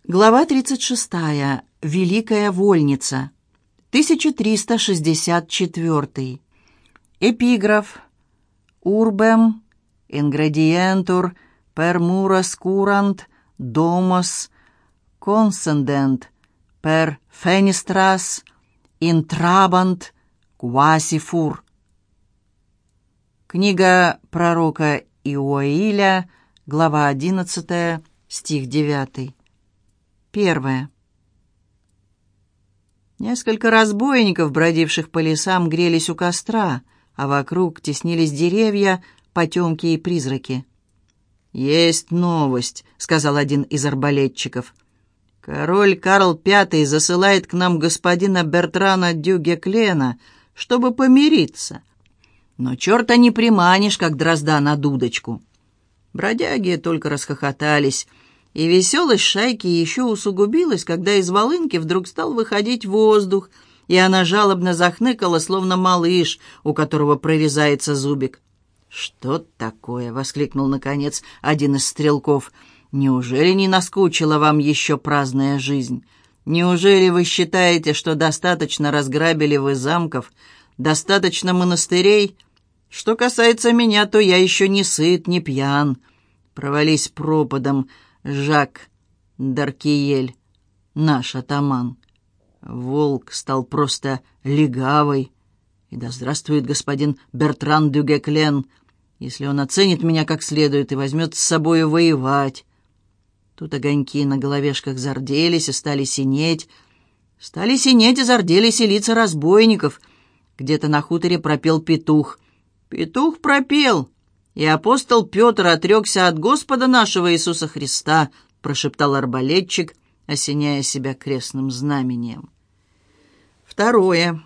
Глава 36. Великая вольница. 1364. Эпиграф. Урбем, ингредиентур, per muras curant, domos, conscendent, per fenestras, intrabant, quasi fur. Книга пророка Иоиля, глава 11, стих 9. 1. Несколько разбойников, бродивших по лесам, грелись у костра, а вокруг теснились деревья, потемки и призраки. «Есть новость», — сказал один из арбалетчиков. «Король Карл V засылает к нам господина Бертрана дю Геклена, чтобы помириться. Но черта не приманишь, как дрозда на дудочку». Бродяги только расхохотались, и веселость шайки еще усугубилась, когда из волынки вдруг стал выходить воздух, и она жалобно захныкала, словно малыш, у которого прорезается зубик. «Что такое?» — воскликнул, наконец, один из стрелков. «Неужели не наскучила вам еще праздная жизнь? Неужели вы считаете, что достаточно разграбили вы замков, достаточно монастырей? Что касается меня, то я еще не сыт, не пьян. Провались пропадом, Жак Даркиель, наш атаман. Волк стал просто легавой. И да здравствует господин Бертран дю Геклен, если он оценит меня как следует и возьмет с собой воевать». Тут огоньки на головешках зарделись и стали синеть. Стали синеть и зарделись и лица разбойников. Где-то на хуторе пропел петух. Петух пропел, и апостол Петр отрекся от Господа нашего Иисуса Христа, прошептал арбалетчик, осеняя себя крестным знамением. 2.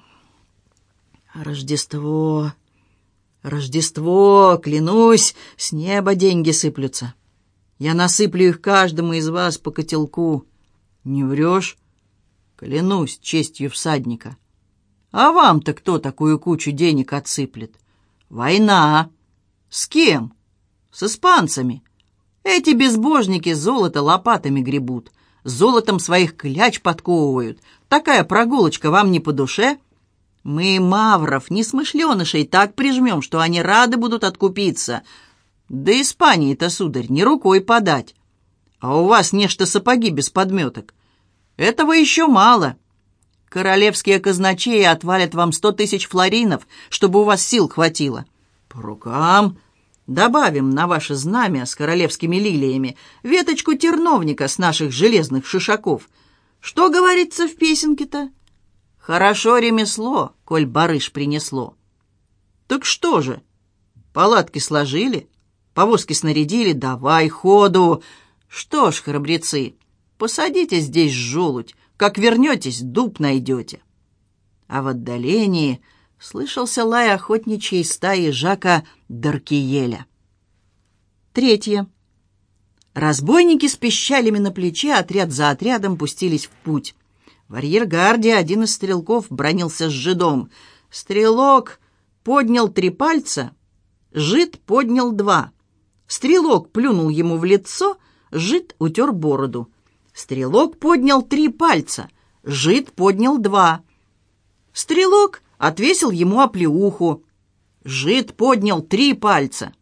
Рождество, Рождество, клянусь, с неба деньги сыплются. Я насыплю их каждому из вас по котелку. Не врешь? Клянусь честью всадника. А вам-то кто такую кучу денег отсыплет? Война. С кем? С испанцами. Эти безбожники золото лопатами гребут, золотом своих кляч подковывают. Такая прогулочка вам не по душе? Мы мавров, несмышленышей, так прижмем, что они рады будут откупиться. Да Испании-то, сударь, не рукой подать. А у вас нечто сапоги без подметок. Этого еще мало. Королевские казначеи отвалят вам 100 000 флоринов, чтобы у вас сил хватило. По рукам. Добавим на ваше знамя с королевскими лилиями веточку терновника с наших железных шишаков. Что говорится в песенке-то? Хорошо ремесло, коль барыш принесло. Так что же? Палатки сложили, повозки снарядили, давай ходу. Что ж, храбрецы, посадите здесь желудь, как вернетесь, дуб найдете. А в отдалении слышался лай охотничьей стаи Жака Даркиеля. 3. Разбойники с пищалями на плече отряд за отрядом пустились в путь. В арьергарде один из стрелков бранился с жидом. Стрелок поднял 3 пальца, жид поднял 2. Стрелок плюнул ему в лицо, жид утер бороду. Стрелок поднял 3 пальца, жид поднял 2. Стрелок отвесил ему оплеуху. Жид поднял 3 пальца.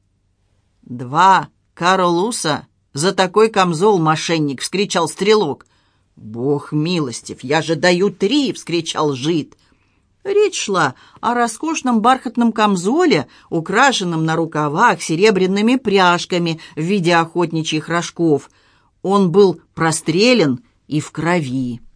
2 Карлуса за такой камзол, мошенник, — вскричал стрелок. «Бог милостив, я же даю 3, — вскричал жид. Речь шла о роскошном бархатном камзоле, украшенном на рукавах серебряными пряжками в виде охотничьих рожков. Он был прострелен и в крови.